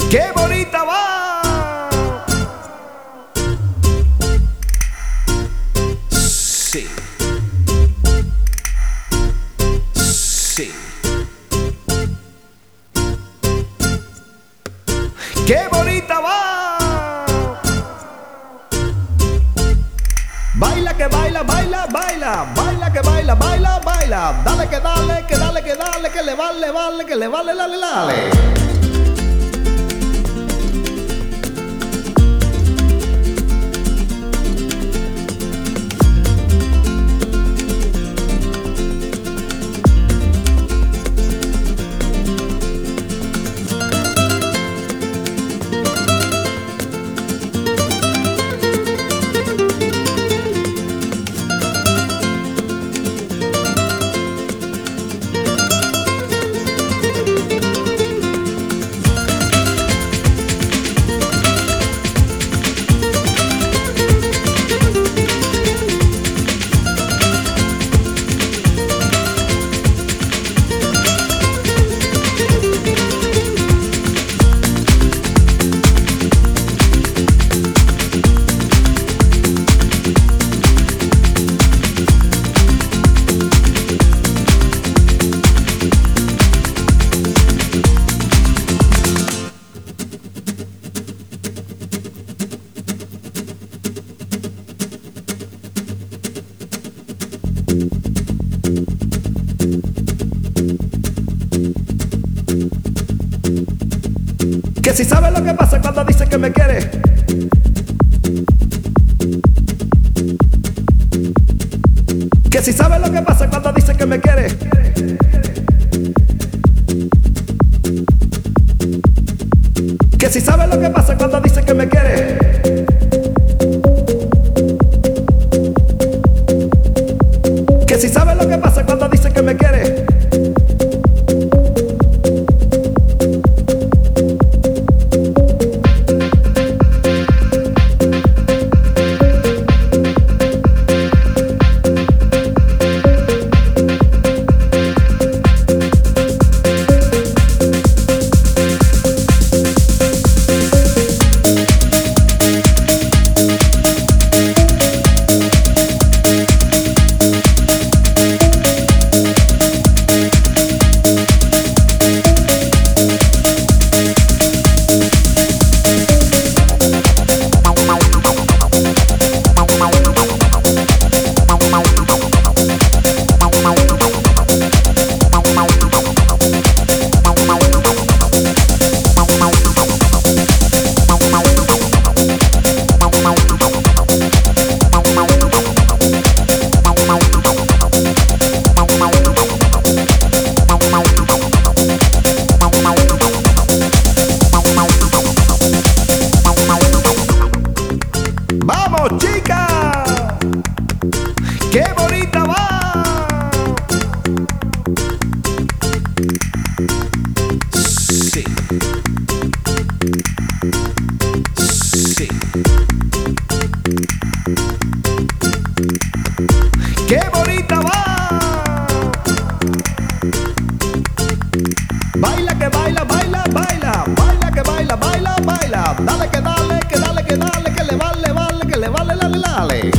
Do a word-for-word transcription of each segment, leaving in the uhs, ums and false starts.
¡Qué bonita va! Sí. Sí. ¡Qué bonita va! Baila que baila, baila, baila. Baila que baila, baila, baila. Dale que dale, que dale, que dale, que le vale, vale, que le vale, dale, dale. Que si sabes lo que pasa cuando dice que me quiere. Que si sabes lo que pasa cuando dice que me quiere. Que si sabes lo que pasa cuando dice que me quiere. Que si sabes lo que pasa cuando dice que me quiere. ¡Vamos, chica! ¡Qué bonita va! Sí. Sí. ¡Qué bonita va! Baila que baila, baila, baila. Baila que baila, baila, baila. Dale que dale, que dale, que dale, que le vale, vale, que le vale, dale, dale.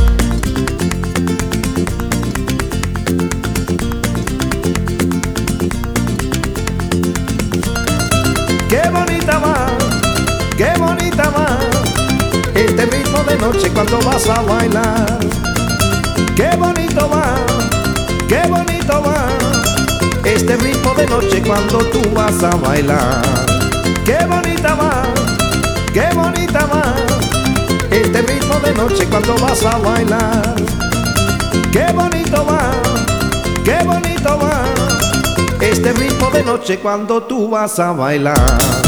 ¡Qué bonita va! ¡Qué bonita va! Este ritmo de noche cuando vas a bailar. ¡Qué bonito va! ¡Qué bonito va! Este ritmo de noche cuando tú vas a bailar. ¡Qué bonita va! ¡Qué bonita va! Este ritmo de noche cuando vas a bailar. ¡Qué bonito va! ¡Qué bonito va! Este ritmo de noche cuando tú vas a bailar.